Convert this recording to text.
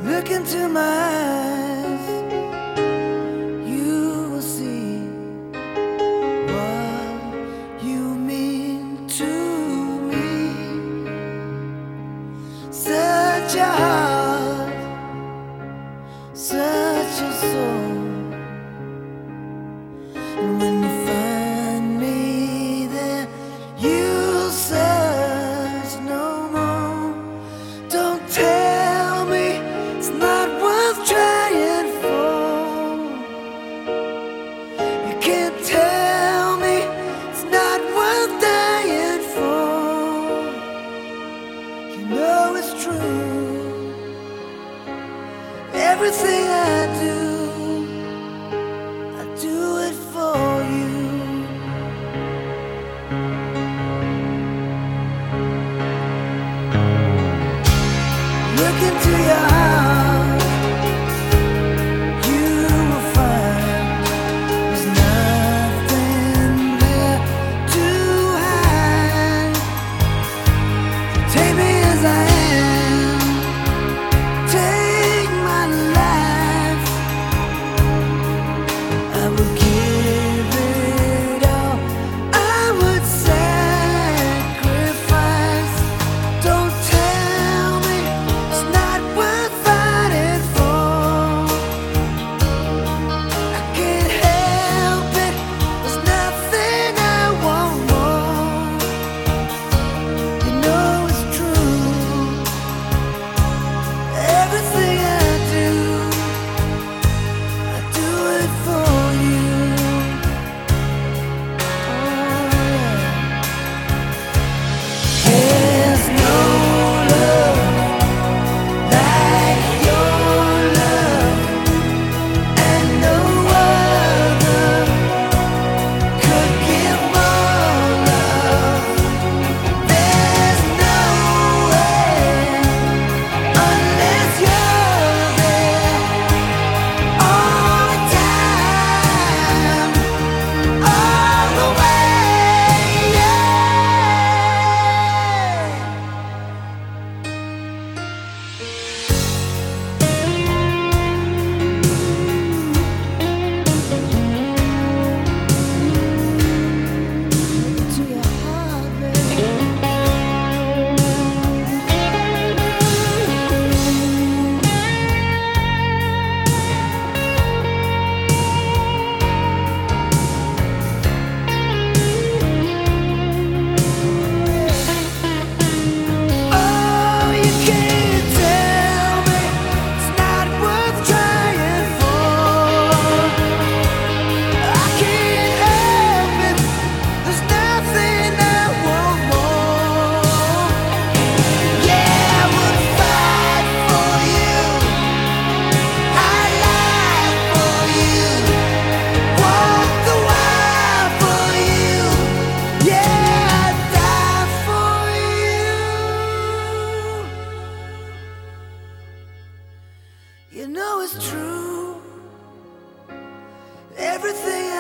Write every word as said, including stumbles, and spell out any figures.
Look into my eyes, you will see what you mean to me. Such a heart, such a soul. And when you find me there, you'll search no more. Don't tell me it's not worth trying for. You can't tell me it's not worth dying for. You know it's true. Everything I do, I do it for you. Look into your heart, you will find there's nothing there to hide. Take me as I am, take my life. I would give it all, I would sacrifice. Don't tell me it's not worth fighting for. I can't help it, there's nothing I want more. You know it's true. Everything I do, I do it for you. There's no love like your love, and no other could give more love. There's no way unless you're there all the time, all the way, yeah. To your heart, baby. Oh, you can't tell me it's not worth trying for. I can't help it, there's nothing I want more. Yeah, I would fight for you, I'd lie for you, walk the wire for you. Yeah, I'd die for you. You know it's true. Everything